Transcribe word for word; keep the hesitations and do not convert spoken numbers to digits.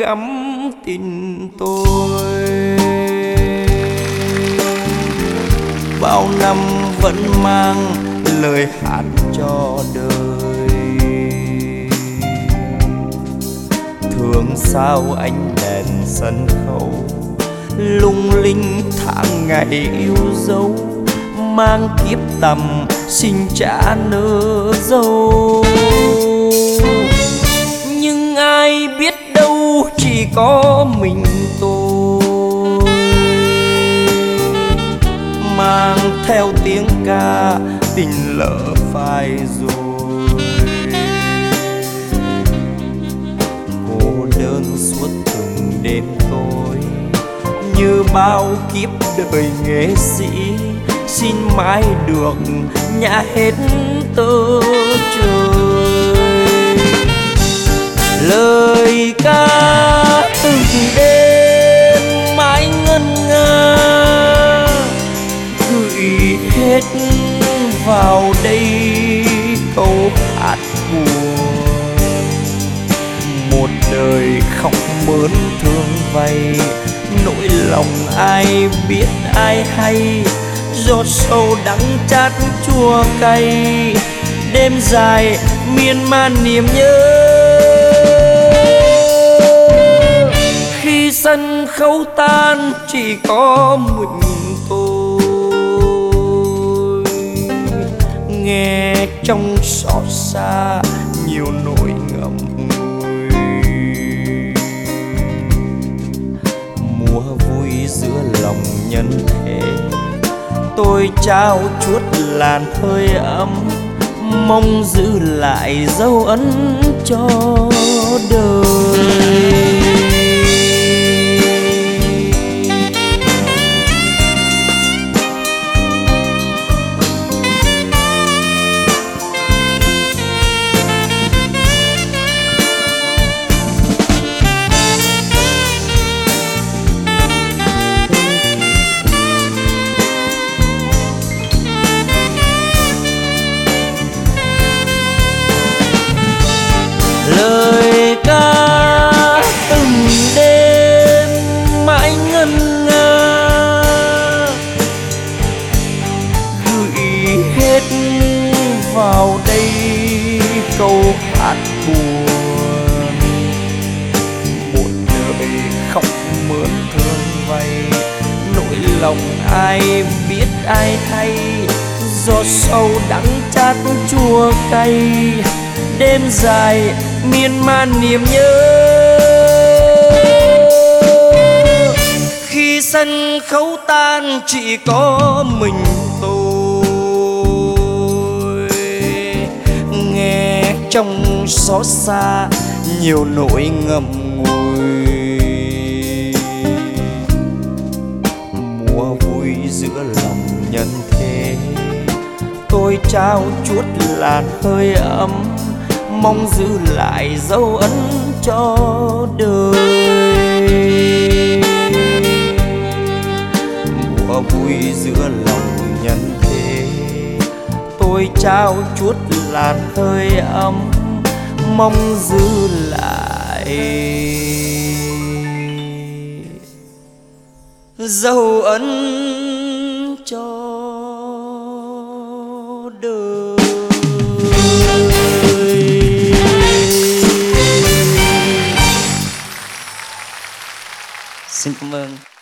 gắm tình tôi. Bao năm vẫn mang lời hát cho đời. Thường sao ánh đèn sân khấu lung linh tháng ngày yêu dấu, mang kiếp tầm xin trả nợ dâu. Nhưng ai biết đâu chỉ có mình tôi mang theo tiếng ca tình lỡ phai rồi. Cô đơn suốt từng đêm tối như bao kiếp đời nghệ sĩ, xin mãi được nhả hết tơ trời. Lời ca từng đêm mãi ngân nga gửi hết vào đây câu hát buồn. Một đời khóc mớn thương vay, nỗi lòng ai biết ai hay, giọt sâu đắng chát chua cay, đêm dài miên man niềm nhớ. Khi sân khấu tan chỉ có mình tôi, nghe trong xót xa nhiều nỗi ngậm ngùi. Mùa vui giữa lòng nhân thế, tôi trao chuốt làn hơi ấm, mong giữ lại dấu ấn cho đời. Lời ca từng đêm mãi ngân nga gửi hết vào đây câu hát buồn. Một đời khóc mướn thương vay, nỗi lòng ai biết ai hay, giọt sâu đắng chát chua cay, đêm dài miên man niềm nhớ. Khi sân khấu tan chỉ có mình tôi, nghe trong xót xa nhiều nỗi ngậm ngùi. Mùa vui giữa lòng nhân thế, tôi trao chuốt làn hơi ấm, mong giữ lại dấu ấn cho đời. Mùa vui giữa lòng nhân thế, tôi trao chuốt làn hơi ấm, mong giữ lại dấu ấn cho đời. Xin cảm ơn.